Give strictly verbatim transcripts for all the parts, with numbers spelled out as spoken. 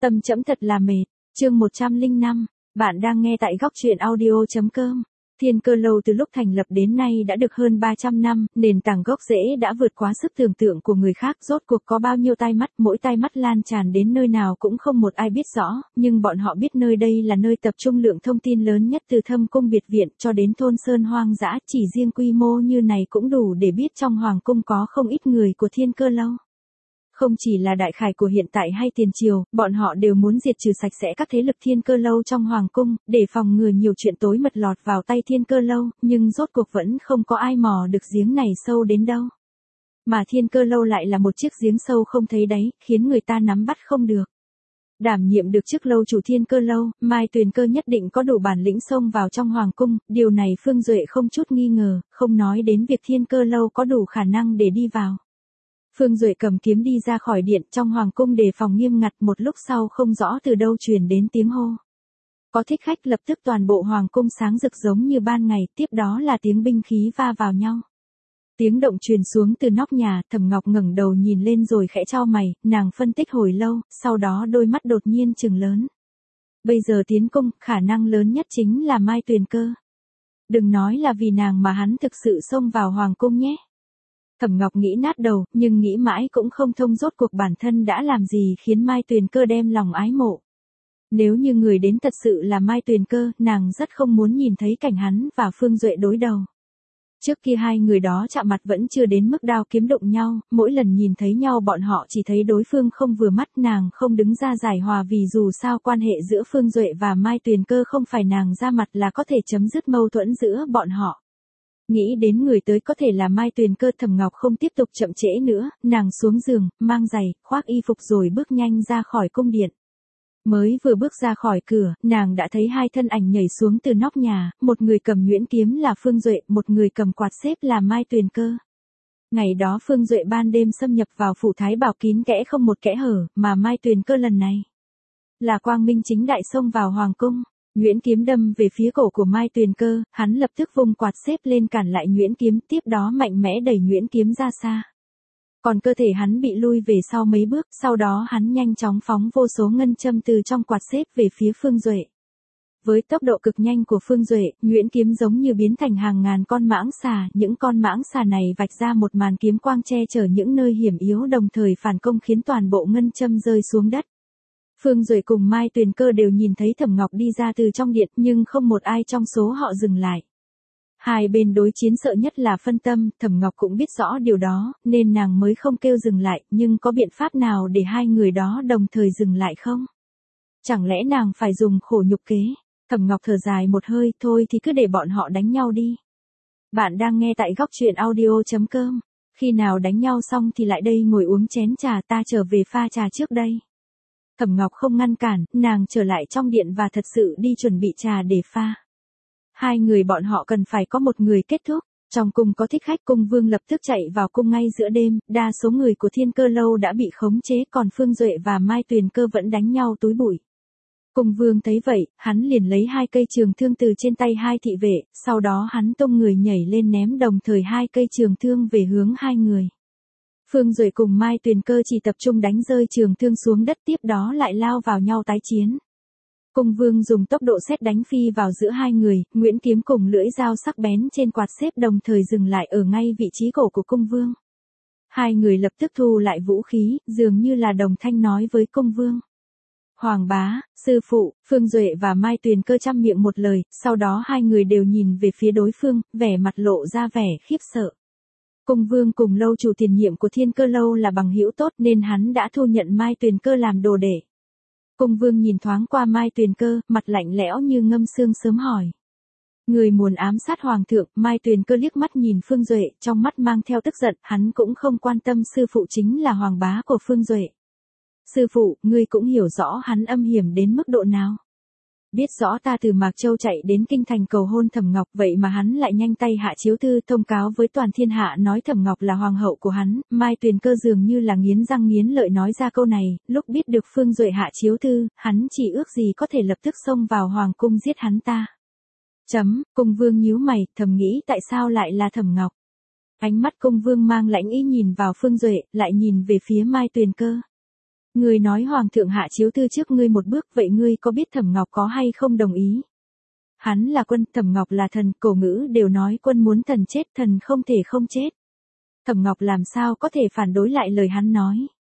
Tâm trẫm thật là mệt. Chương một trăm lẻ năm, bạn đang nghe tại góc truyện audio chấm com. Thiên Cơ Lâu từ lúc thành lập đến nay đã được hơn ba trăm năm, nền tảng gốc rễ đã vượt quá sức tưởng tượng của người khác, rốt cuộc có bao nhiêu tai mắt, mỗi tai mắt lan tràn đến nơi nào cũng không một ai biết rõ, nhưng bọn họ biết nơi đây là nơi tập trung lượng thông tin lớn nhất từ thâm cung biệt viện cho đến thôn sơn hoang dã, chỉ riêng quy mô như này cũng đủ để biết trong hoàng cung có không ít người của Thiên Cơ Lâu. Không chỉ là đại khải của hiện tại hay tiền triều, bọn họ đều muốn diệt trừ sạch sẽ các thế lực Thiên Cơ Lâu trong hoàng cung, để phòng ngừa nhiều chuyện tối mật lọt vào tay Thiên Cơ Lâu, nhưng rốt cuộc vẫn không có ai mò được giếng này sâu đến đâu. Mà Thiên Cơ Lâu lại là một chiếc giếng sâu không thấy đáy, khiến người ta nắm bắt không được. Đảm nhiệm được chức lâu chủ Thiên Cơ Lâu, Mai Tuyền Cơ nhất định có đủ bản lĩnh xông vào trong hoàng cung, điều này Phương Duệ không chút nghi ngờ, không nói đến việc Thiên Cơ Lâu có đủ khả năng để đi vào. Phương Duệ cầm kiếm đi ra khỏi điện, trong hoàng cung đề phòng nghiêm ngặt, một lúc sau không rõ từ đâu truyền đến tiếng hô. Có thích khách, lập tức toàn bộ hoàng cung sáng rực giống như ban ngày, tiếp đó là tiếng binh khí va vào nhau. Tiếng động truyền xuống từ nóc nhà, Thẩm Ngọc ngẩng đầu nhìn lên rồi khẽ chau mày, nàng phân tích hồi lâu, sau đó đôi mắt đột nhiên trừng lớn. Bây giờ tiến cung, khả năng lớn nhất chính là Mai Tuyền Cơ. Đừng nói là vì nàng mà hắn thực sự xông vào hoàng cung nhé. Thẩm Ngọc nghĩ nát đầu, nhưng nghĩ mãi cũng không thông rốt cuộc bản thân đã làm gì khiến Mai Tuyền Cơ đem lòng ái mộ. Nếu như người đến thật sự là Mai Tuyền Cơ, nàng rất không muốn nhìn thấy cảnh hắn và Phương Duệ đối đầu. Trước kia hai người đó chạm mặt vẫn chưa đến mức đao kiếm đụng nhau, mỗi lần nhìn thấy nhau bọn họ chỉ thấy đối phương không vừa mắt, nàng không đứng ra giải hòa vì dù sao quan hệ giữa Phương Duệ và Mai Tuyền Cơ không phải nàng ra mặt là có thể chấm dứt mâu thuẫn giữa bọn họ. Nghĩ đến người tới có thể là Mai Tuyền Cơ, Thẩm Ngọc không tiếp tục chậm trễ nữa, nàng xuống giường, mang giày, khoác y phục rồi bước nhanh ra khỏi cung điện. Mới vừa bước ra khỏi cửa, nàng đã thấy hai thân ảnh nhảy xuống từ nóc nhà, một người cầm nhuyễn kiếm là Phương Duệ, một người cầm quạt xếp là Mai Tuyền Cơ. Ngày đó Phương Duệ ban đêm xâm nhập vào phủ Thái Bảo kín kẽ không một kẽ hở, mà Mai Tuyền Cơ lần này là quang minh chính đại xông vào hoàng cung. Nhuyễn kiếm đâm về phía cổ của Mai Tuyền Cơ, hắn lập tức vung quạt xếp lên cản lại nhuyễn kiếm, tiếp đó mạnh mẽ đẩy nhuyễn kiếm ra xa. Còn cơ thể hắn bị lui về sau mấy bước, sau đó hắn nhanh chóng phóng vô số ngân châm từ trong quạt xếp về phía Phương Duệ. Với tốc độ cực nhanh của Phương Duệ, nhuyễn kiếm giống như biến thành hàng ngàn con mãng xà, những con mãng xà này vạch ra một màn kiếm quang che chở những nơi hiểm yếu, đồng thời phản công khiến toàn bộ ngân châm rơi xuống đất. Phương Duệ cùng Mai Tuyền Cơ đều nhìn thấy Thẩm Ngọc đi ra từ trong điện, nhưng không một ai trong số họ dừng lại. Hai bên đối chiến sợ nhất là phân tâm, Thẩm Ngọc cũng biết rõ điều đó, nên nàng mới không kêu dừng lại, nhưng có biện pháp nào để hai người đó đồng thời dừng lại không? Chẳng lẽ nàng phải dùng khổ nhục kế? Thẩm Ngọc thở dài một hơi, thôi thì cứ để bọn họ đánh nhau đi. Bạn đang nghe tại góc truyện audio chấm com. Khi nào đánh nhau xong thì lại đây ngồi uống chén trà, ta trở về pha trà trước đây. Thẩm Ngọc không ngăn cản, nàng trở lại trong điện và thật sự đi chuẩn bị trà để pha. Hai người bọn họ cần phải có một người kết thúc. Trong cung có thích khách, cung vương lập tức chạy vào cung ngay giữa đêm, đa số người của Thiên Cơ Lâu đã bị khống chế, còn Phương Duệ và Mai Tuyền Cơ vẫn đánh nhau túi bụi. Cung vương thấy vậy, hắn liền lấy hai cây trường thương từ trên tay hai thị vệ, sau đó hắn tung người nhảy lên ném đồng thời hai cây trường thương về hướng hai người. Phương Duệ cùng Mai Tuyền Cơ chỉ tập trung đánh rơi trường thương xuống đất, tiếp đó lại lao vào nhau tái chiến. Cung vương dùng tốc độ sét đánh phi vào giữa hai người, nhuyễn kiếm cùng lưỡi dao sắc bén trên quạt xếp đồng thời dừng lại ở ngay vị trí cổ của cung vương. Hai người lập tức thu lại vũ khí, dường như là đồng thanh nói với cung vương. Hoàng bá, sư phụ, Phương Duệ và Mai Tuyền Cơ chăm miệng một lời, sau đó hai người đều nhìn về phía đối phương, vẻ mặt lộ ra vẻ khiếp sợ. Cung vương cùng lâu chủ tiền nhiệm của Thiên Cơ Lâu là bằng hữu tốt nên hắn đã thu nhận Mai Tuyền Cơ làm đồ đệ. Cung vương nhìn thoáng qua Mai Tuyền Cơ, mặt lạnh lẽo như ngâm xương sớm hỏi. Người muốn ám sát hoàng thượng? Mai Tuyền Cơ liếc mắt nhìn Phương Duệ, trong mắt mang theo tức giận, hắn cũng không quan tâm sư phụ chính là hoàng bá của Phương Duệ. Sư phụ, ngươi cũng hiểu rõ hắn âm hiểm đến mức độ nào. Biết rõ ta từ Mạc Châu chạy đến kinh thành cầu hôn Thẩm Ngọc, vậy mà hắn lại nhanh tay hạ chiếu thư thông cáo với toàn thiên hạ nói Thẩm Ngọc là hoàng hậu của hắn. Mai Tuyền Cơ dường như là nghiến răng nghiến lợi nói ra câu này, lúc biết được Phương Duệ hạ chiếu thư, hắn chỉ ước gì có thể lập tức xông vào hoàng cung giết hắn ta. Chấm, cung vương nhíu mày, thầm nghĩ tại sao lại là Thẩm Ngọc. Ánh mắt cung vương mang lãnh ý nhìn vào Phương Duệ, lại nhìn về phía Mai Tuyền Cơ. Ngươi nói hoàng thượng hạ chiếu thư trước ngươi một bước, vậy ngươi có biết Thẩm Ngọc có hay không đồng ý? Hắn là quân, Thẩm Ngọc là thần, cổ ngữ đều nói quân muốn thần chết, thần không thể không chết. Thẩm Ngọc làm sao có thể phản đối lại lời hắn nói.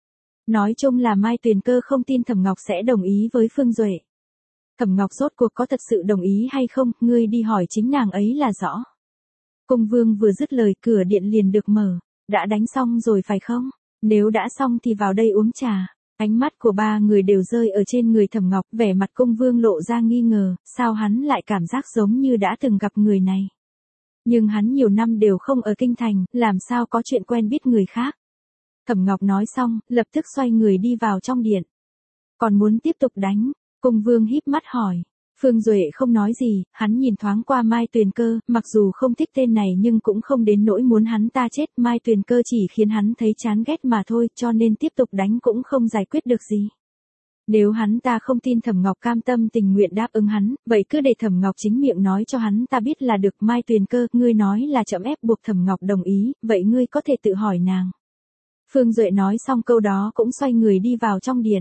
Nói chung là Mai Tuyền Cơ không tin Thẩm Ngọc sẽ đồng ý với Phương Duệ. Thẩm Ngọc rốt cuộc có thật sự đồng ý hay không, ngươi đi hỏi chính nàng ấy là rõ. Cung Vương vừa dứt lời, cửa điện liền được mở. Đã đánh xong rồi phải không? Nếu đã xong thì vào đây uống trà. Ánh mắt của ba người đều rơi ở trên người Thẩm Ngọc, vẻ mặt Cung Vương lộ ra nghi ngờ, sao hắn lại cảm giác giống như đã từng gặp người này. Nhưng hắn nhiều năm đều không ở kinh thành, làm sao có chuyện quen biết người khác. Thẩm Ngọc nói xong, lập tức xoay người đi vào trong điện. Còn muốn tiếp tục đánh? Cung Vương híp mắt hỏi. Phương Duệ không nói gì, hắn nhìn thoáng qua Mai Tuyền Cơ, mặc dù không thích tên này nhưng cũng không đến nỗi muốn hắn ta chết. Mai Tuyền Cơ chỉ khiến hắn thấy chán ghét mà thôi, cho nên tiếp tục đánh cũng không giải quyết được gì. Nếu hắn ta không tin Thẩm Ngọc cam tâm tình nguyện đáp ứng hắn, vậy cứ để Thẩm Ngọc chính miệng nói cho hắn ta biết là được. Mai Tuyền Cơ, ngươi nói là chậm ép buộc Thẩm Ngọc đồng ý, vậy ngươi có thể tự hỏi nàng. Phương Duệ nói xong câu đó cũng xoay người đi vào trong điện.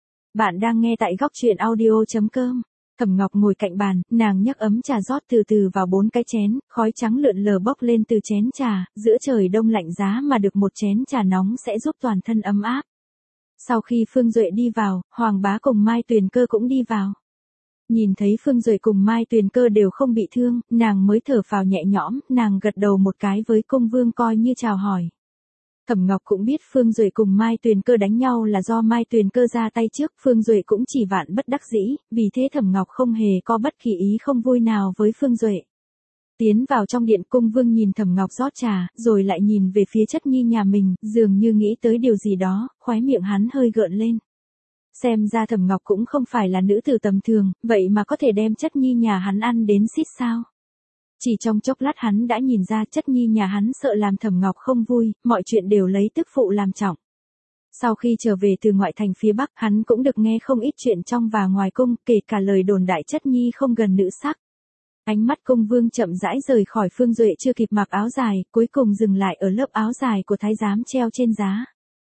Bạn đang nghe tại góc truyện audio chấm com. Thẩm Ngọc ngồi cạnh bàn, nàng nhấc ấm trà rót từ từ vào bốn cái chén, khói trắng lượn lờ bốc lên từ chén trà, giữa trời đông lạnh giá mà được một chén trà nóng sẽ giúp toàn thân ấm áp. Sau khi Phương Duệ đi vào, Hoàng Bá cùng Mai Tuyền Cơ cũng đi vào. Nhìn thấy Phương Duệ cùng Mai Tuyền Cơ đều không bị thương, nàng mới thở phào nhẹ nhõm, nàng gật đầu một cái với Cung Vương coi như chào hỏi. Thẩm Ngọc cũng biết Phương Duệ cùng Mai Tuyền Cơ đánh nhau là do Mai Tuyền Cơ ra tay trước, Phương Duệ cũng chỉ vạn bất đắc dĩ, vì thế Thẩm Ngọc không hề có bất kỳ ý không vui nào với Phương Duệ. Tiến vào trong điện, Cung Vương nhìn Thẩm Ngọc rót trà, rồi lại nhìn về phía Chất Nhi nhà mình, dường như nghĩ tới điều gì đó, khóe miệng hắn hơi gợn lên. Xem ra Thẩm Ngọc cũng không phải là nữ tử tầm thường, vậy mà có thể đem Chất Nhi nhà hắn ăn đến xít sao. Chỉ trong chốc lát hắn đã nhìn ra Chất Nhi nhà hắn sợ làm Thẩm Ngọc không vui, mọi chuyện đều lấy tức phụ làm trọng. Sau khi trở về từ ngoại thành phía Bắc, hắn cũng được nghe không ít chuyện trong và ngoài cung, kể cả lời đồn đại Chất Nhi không gần nữ sắc. Ánh mắt Cung Vương chậm rãi rời khỏi Phương Duệ chưa kịp mặc áo dài, cuối cùng dừng lại ở lớp áo dài của thái giám treo trên giá.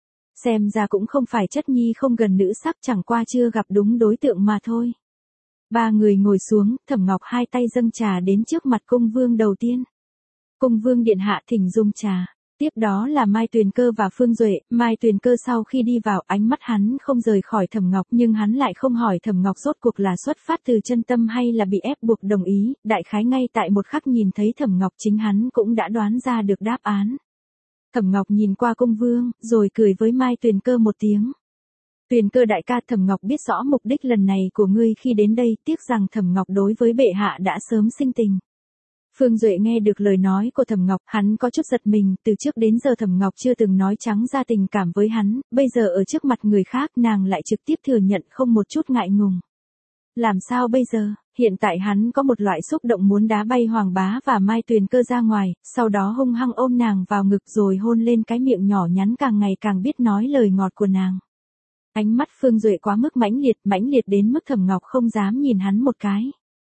Xem ra cũng không phải Chất Nhi không gần nữ sắc, chẳng qua chưa gặp đúng đối tượng mà thôi. Ba người ngồi xuống, Thẩm Ngọc hai tay dâng trà đến trước mặt Cung Vương đầu tiên. Cung Vương điện hạ thỉnh dùng trà. Tiếp đó là Mai Tuyền Cơ và Phương Duệ. Mai Tuyền Cơ sau khi đi vào, ánh mắt hắn không rời khỏi Thẩm Ngọc, nhưng hắn lại không hỏi Thẩm Ngọc rốt cuộc là xuất phát từ chân tâm hay là bị ép buộc đồng ý, đại khái ngay tại một khắc nhìn thấy Thẩm Ngọc chính hắn cũng đã đoán ra được đáp án. Thẩm Ngọc nhìn qua Cung Vương, rồi cười với Mai Tuyền Cơ một tiếng. Tuyền Cơ đại ca, Thẩm Ngọc biết rõ mục đích lần này của ngươi khi đến đây, tiếc rằng Thẩm Ngọc đối với bệ hạ đã sớm sinh tình. Phương Duệ nghe được lời nói của Thẩm Ngọc, hắn có chút giật mình, từ trước đến giờ Thẩm Ngọc chưa từng nói trắng ra tình cảm với hắn, bây giờ ở trước mặt người khác nàng lại trực tiếp thừa nhận không một chút ngại ngùng. Làm sao bây giờ? Hiện tại hắn có một loại xúc động muốn đá bay Hoàng Bá và Mai Tuyền Cơ ra ngoài, sau đó hung hăng ôm nàng vào ngực rồi hôn lên cái miệng nhỏ nhắn càng ngày càng biết nói lời ngọt của nàng. Ánh mắt Phương Duệ quá mức mãnh liệt, mãnh liệt đến mức Thẩm Ngọc không dám nhìn hắn một cái.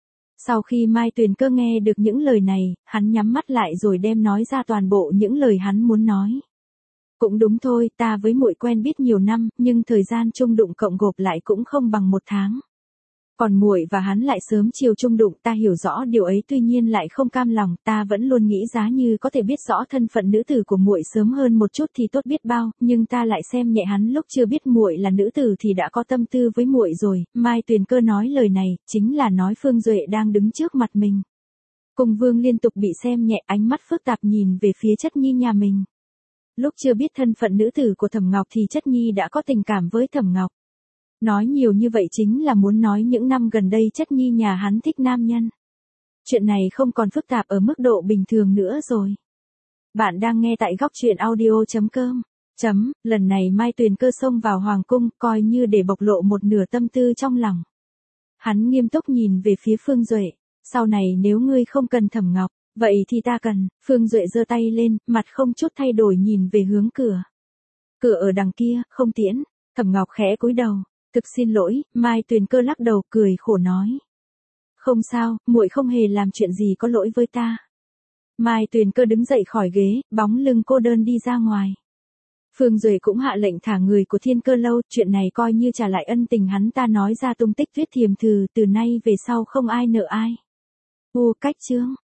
Sau khi Mai Tuyền Cơ nghe được những lời này, hắn nhắm mắt lại rồi đem nói ra toàn bộ những lời hắn muốn nói. Cũng đúng thôi, ta với muội quen biết nhiều năm, nhưng thời gian chung đụng cộng gộp lại cũng không bằng một tháng. Còn muội và hắn lại sớm chiều chung đụng, ta hiểu rõ điều ấy, tuy nhiên lại không cam lòng, ta vẫn luôn nghĩ giá như có thể biết rõ thân phận nữ tử của muội sớm hơn một chút thì tốt biết bao, nhưng ta lại xem nhẹ hắn lúc chưa biết muội là nữ tử thì đã có tâm tư với muội rồi. Mai Tuyền Cơ nói lời này, chính là nói Phương Duệ đang đứng trước mặt mình. Cung Vương liên tục bị xem nhẹ, ánh mắt phức tạp nhìn về phía Chất Nhi nhà mình. Lúc chưa biết thân phận nữ tử của Thẩm Ngọc thì Chất Nhi đã có tình cảm với Thẩm Ngọc. Nói nhiều như vậy chính là muốn nói những năm gần đây Chất Nhi nhà hắn thích nam nhân. Chuyện này không còn phức tạp ở mức độ bình thường nữa rồi. Bạn đang nghe tại góc truyện audio chấm com. Chấm, lần này Mai Tuyền Cơ xông vào Hoàng cung, coi như để bộc lộ một nửa tâm tư trong lòng. Hắn nghiêm túc nhìn về phía Phương Duệ. Sau này nếu ngươi không cần Thẩm Ngọc, vậy thì ta cần. Phương Duệ giơ tay lên, mặt không chút thay đổi nhìn về hướng cửa. Cửa ở đằng kia, không tiễn. Thẩm Ngọc khẽ cúi đầu. Thực xin lỗi. Mai Tuyền Cơ lắc đầu cười khổ nói. Không sao, muội không hề làm chuyện gì có lỗi với ta. Mai Tuyền Cơ đứng dậy khỏi ghế, bóng lưng cô đơn đi ra ngoài. Phương Duệ cũng hạ lệnh thả người của Thiên Cơ Lâu, chuyện này coi như trả lại ân tình hắn ta nói ra tung tích Tuyết Thiềm Thử, từ nay về sau không ai nợ ai. U cách chương.